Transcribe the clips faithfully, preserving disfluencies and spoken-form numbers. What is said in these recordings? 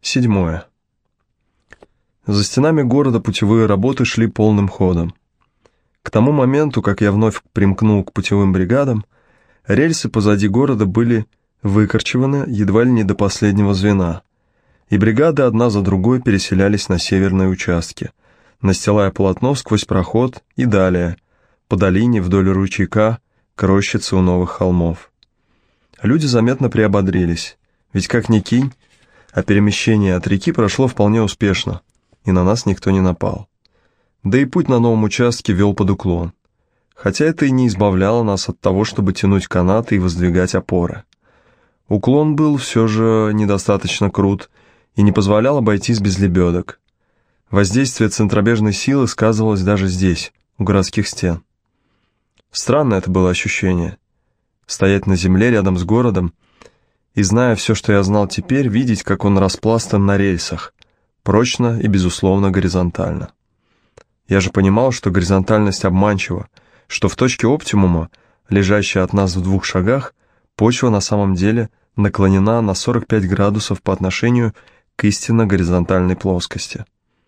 Седьмое. За стенами города путевые работы шли полным ходом. К тому моменту, как я вновь примкнул к путевым бригадам, рельсы позади города были выкорчеваны едва ли не до последнего звена, и бригады одна за другой переселялись на северные участки, настилая полотно сквозь проход и далее, по долине вдоль ручейка, к рощице у новых холмов. Люди заметно приободрились, ведь как ни кинь, а перемещение от реки прошло вполне успешно, и на нас никто не напал. Да и путь на новом участке вел под уклон, хотя это и не избавляло нас от того, чтобы тянуть канаты и воздвигать опоры. Уклон был все же недостаточно крут и не позволял обойтись без лебедок. Воздействие центробежной силы сказывалось даже здесь, у городских стен. Странное это было ощущение. Стоять на земле рядом с городом и, зная все, что я знал теперь, видеть, как он распластан на рельсах, прочно и, безусловно, горизонтально. Я же понимал, что горизонтальность обманчива, что в точке оптимума, лежащей от нас в двух шагах, почва на самом деле наклонена на сорок пять градусов по отношению к истинно горизонтальной плоскости.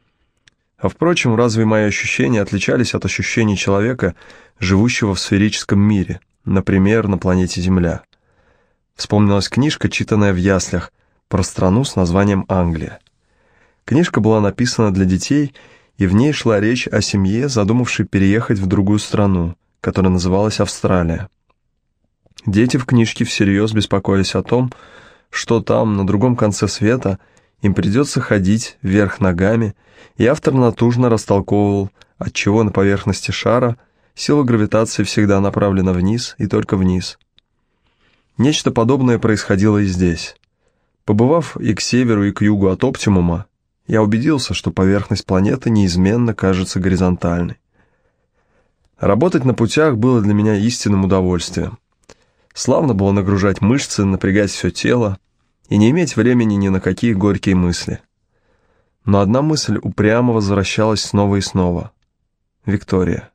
А впрочем, разве мои ощущения отличались от ощущений человека, живущего в сферическом мире, например, на планете Земля? Вспомнилась книжка, читанная в яслях, про страну с названием Англия. Книжка была написана для детей, и в ней шла речь о семье, задумавшей переехать в другую страну, которая называлась Австралия. Дети в книжке всерьез беспокоились о том, что там, на другом конце света, им придется ходить вверх ногами, и автор натужно растолковывал, отчего на поверхности шара сила гравитации всегда направлена вниз и только вниз. Нечто подобное происходило и здесь. Побывав и к северу, и к югу от оптимума, я убедился, что поверхность планеты неизменно кажется горизонтальной. Работать на путях было для меня истинным удовольствием. Славно было нагружать мышцы, напрягать все тело и не иметь времени ни на какие горькие мысли. Но одна мысль упрямо возвращалась снова и снова. Виктория.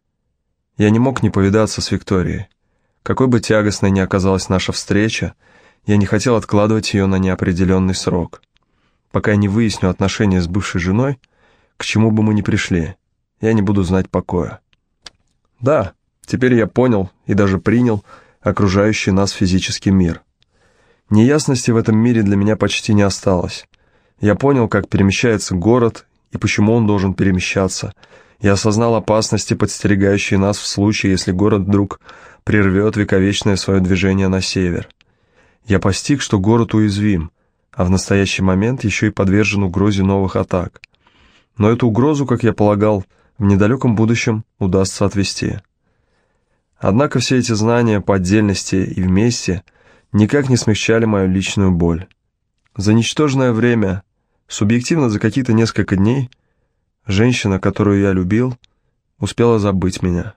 Я не мог не повидаться с Викторией. Какой бы тягостной ни оказалась наша встреча, я не хотел откладывать ее на неопределенный срок. Пока я не выясню отношения с бывшей женой, к чему бы мы ни пришли, я не буду знать покоя. Да, теперь я понял и даже принял окружающий нас физический мир. Неясности в этом мире для меня почти не осталось. Я понял, как перемещается город и почему он должен перемещаться. Я осознал опасности, подстерегающие нас в случае, если город вдруг прервет вековечное свое движение на север. Я постиг, что город уязвим, а в настоящий момент еще и подвержен угрозе новых атак. Но эту угрозу, как я полагал, в недалеком будущем удастся отвести. Однако все эти знания по отдельности и вместе никак не смягчали мою личную боль. За ничтожное время, субъективно за какие-то несколько дней, женщина, которую я любил, успела забыть меня.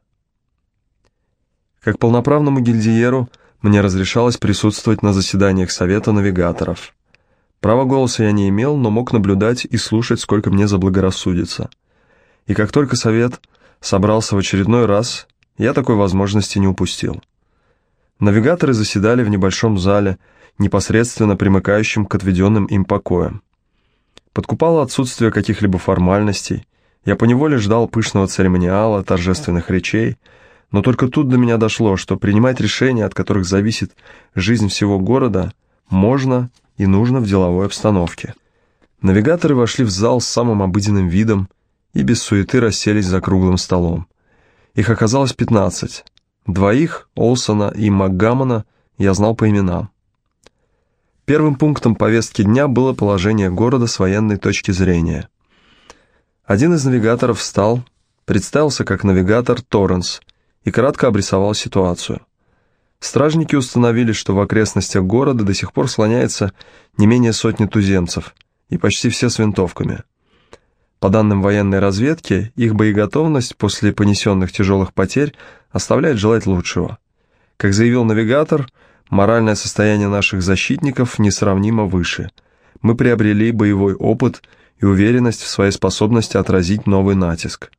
Как полноправному гильдиеру мне разрешалось присутствовать на заседаниях Совета навигаторов. Права голоса я не имел, но мог наблюдать и слушать, сколько мне заблагорассудится. И как только Совет собрался в очередной раз, я такой возможности не упустил. Навигаторы заседали в небольшом зале, непосредственно примыкающем к отведенным им покоям. Подкупало отсутствие каких-либо формальностей, я поневоле ждал пышного церемониала, торжественных речей, но только тут до меня дошло, что принимать решения, от которых зависит жизнь всего города, можно и нужно в деловой обстановке. Навигаторы вошли в зал с самым обыденным видом и без суеты расселись за круглым столом. Их оказалось пятнадцать. Двоих, Олсона и МакГаммона, я знал по именам. Первым пунктом повестки дня было положение города с военной точки зрения. Один из навигаторов встал, представился как навигатор Торренс и кратко обрисовал ситуацию. Стражники установили, что в окрестностях города до сих пор слоняется не менее сотни туземцев, и почти все с винтовками. По данным военной разведки, их боеготовность после понесенных тяжелых потерь оставляет желать лучшего. Как заявил навигатор, моральное состояние наших защитников несравнимо выше. Мы приобрели боевой опыт и уверенность в своей способности отразить новый натиск.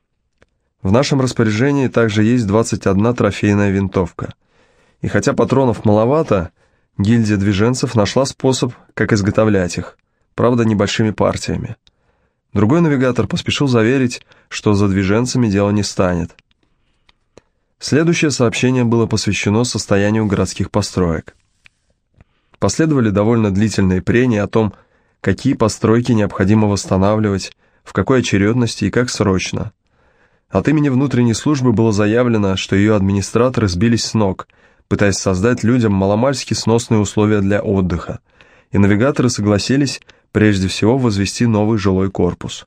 В нашем распоряжении также есть двадцать одна трофейная винтовка. И хотя патронов маловато, гильдия движенцев нашла способ, как изготовлять их, правда, небольшими партиями. Другой навигатор поспешил заверить, что за движенцами дело не станет. Следующее сообщение было посвящено состоянию городских построек. Последовали довольно длительные прения о том, какие постройки необходимо восстанавливать, в какой очередности и как срочно. От имени внутренней службы было заявлено, что ее администраторы сбились с ног, пытаясь создать людям маломальски сносные условия для отдыха, и навигаторы согласились прежде всего возвести новый жилой корпус.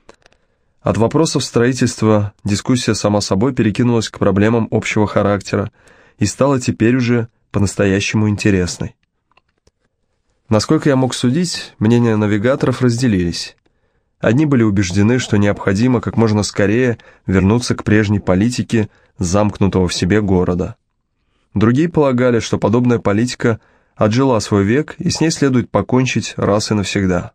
От вопросов строительства дискуссия сама собой перекинулась к проблемам общего характера и стала теперь уже по-настоящему интересной. Насколько я мог судить, мнения навигаторов разделились. Одни были убеждены, что необходимо как можно скорее вернуться к прежней политике замкнутого в себе города. Другие полагали, что подобная политика отжила свой век, и с ней следует покончить раз и навсегда.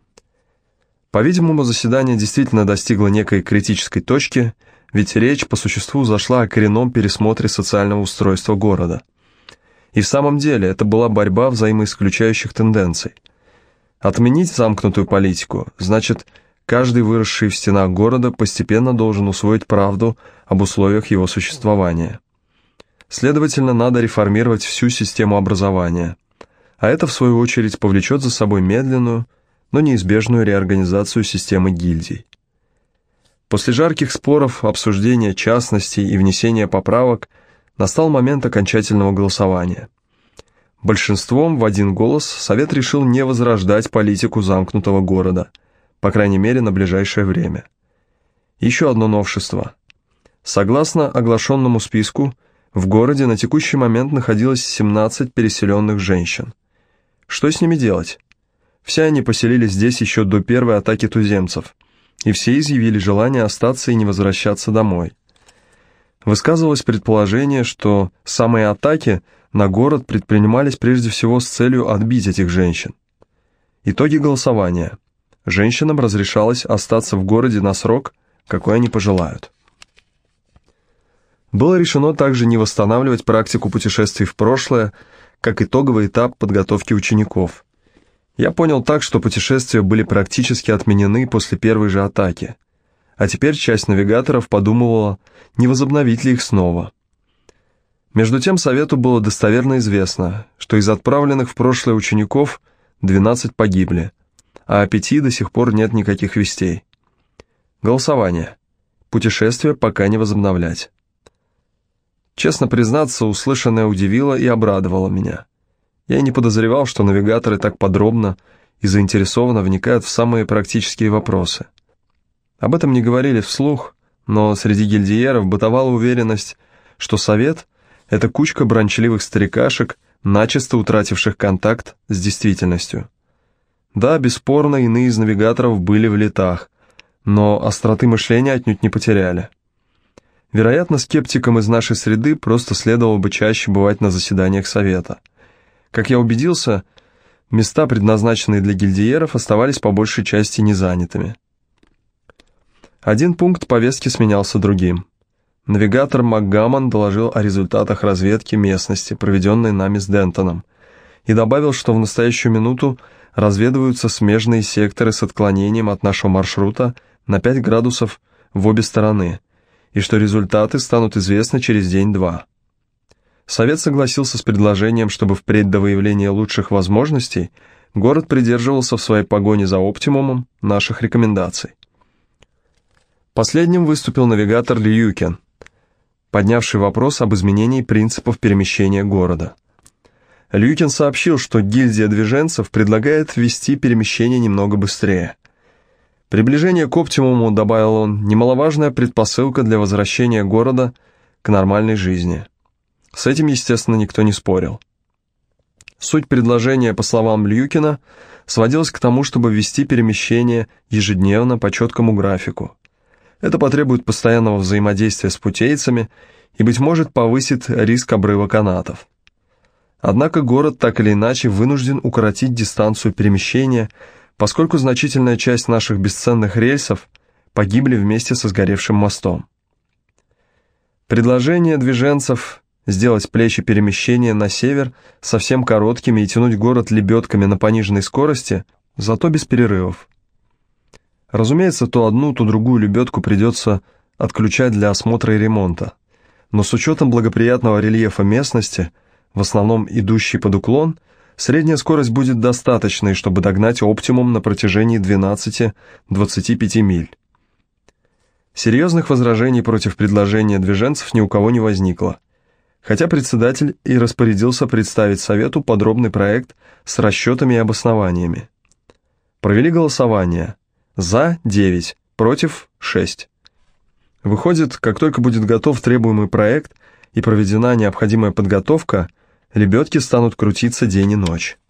По-видимому, заседание действительно достигло некой критической точки, ведь речь по существу зашла о коренном пересмотре социального устройства города. И в самом деле это была борьба взаимоисключающих тенденций. Отменить замкнутую политику значит, каждый выросший в стенах города постепенно должен усвоить правду об условиях его существования. Следовательно, надо реформировать всю систему образования, а это, в свою очередь, повлечет за собой медленную, но неизбежную реорганизацию системы гильдий. После жарких споров, обсуждения частностей и внесения поправок настал момент окончательного голосования. Большинством в один голос Совет решил не возрождать политику замкнутого города, по крайней мере на ближайшее время. Еще одно новшество. Согласно оглашенному списку, в городе на текущий момент находилось семнадцать переселенных женщин. Что с ними делать? Все они поселились здесь еще до первой атаки туземцев, и все изъявили желание остаться и не возвращаться домой. Высказывалось предположение, что самые атаки на город предпринимались прежде всего с целью отбить этих женщин. Итоги голосования. Женщинам разрешалось остаться в городе на срок, какой они пожелают. Было решено также не восстанавливать практику путешествий в прошлое, как итоговый этап подготовки учеников. Я понял так, что путешествия были практически отменены после первой же атаки, а теперь часть навигаторов подумывала, не возобновить ли их снова. Между тем Совету было достоверно известно, что из отправленных в прошлое учеников двенадцать погибли, а о пяти до сих пор нет никаких вестей. Голосование. Путешествие пока не возобновлять. Честно признаться, услышанное удивило и обрадовало меня. Я не подозревал, что навигаторы так подробно и заинтересованно вникают в самые практические вопросы. Об этом не говорили вслух, но среди гильдиеров бытовала уверенность, что Совет — это кучка брончливых старикашек, начисто утративших контакт с действительностью. Да, бесспорно, иные из навигаторов были в летах, но остроты мышления отнюдь не потеряли. Вероятно, скептикам из нашей среды просто следовало бы чаще бывать на заседаниях Совета. Как я убедился, места, предназначенные для гильдиеров, оставались по большей части незанятыми. Один пункт повестки сменялся другим. Навигатор МакГаммон доложил о результатах разведки местности, проведенной нами с Дентоном, и добавил, что в настоящую минуту разведываются смежные секторы с отклонением от нашего маршрута на пять градусов в обе стороны, и что результаты станут известны через день-два. Совет согласился с предложением, чтобы впредь до выявления лучших возможностей город придерживался в своей погоне за оптимумом наших рекомендаций. Последним выступил навигатор Льюкен, поднявший вопрос об изменении принципов перемещения города. Льюкен сообщил, что гильдия движенцев предлагает ввести перемещение немного быстрее. Приближение к оптимуму, добавил он, немаловажная предпосылка для возвращения города к нормальной жизни. С этим, естественно, никто не спорил. Суть предложения, по словам Льюкина, сводилась к тому, чтобы ввести перемещение ежедневно по четкому графику. Это потребует постоянного взаимодействия с путейцами и, быть может, повысит риск обрыва канатов. Однако город так или иначе вынужден укоротить дистанцию перемещения, поскольку значительная часть наших бесценных рельсов погибли вместе со сгоревшим мостом. Предложение движенцев сделать плечи перемещения на север совсем короткими и тянуть город лебедками на пониженной скорости зато без перерывов. Разумеется, то одну, то другую лебедку придется отключать для осмотра и ремонта, но с учетом благоприятного рельефа местности, в основном идущей под уклон, средняя скорость будет достаточной, чтобы догнать оптимум на протяжении двенадцати-двадцати пяти миль. Серьезных возражений против предложения движенцев ни у кого не возникло, хотя председатель и распорядился представить Совету подробный проект с расчетами и обоснованиями. Провели голосование. За – девять, против – шесть. Выходит, как только будет готов требуемый проект и проведена необходимая подготовка, лебедки станут крутиться день и ночь.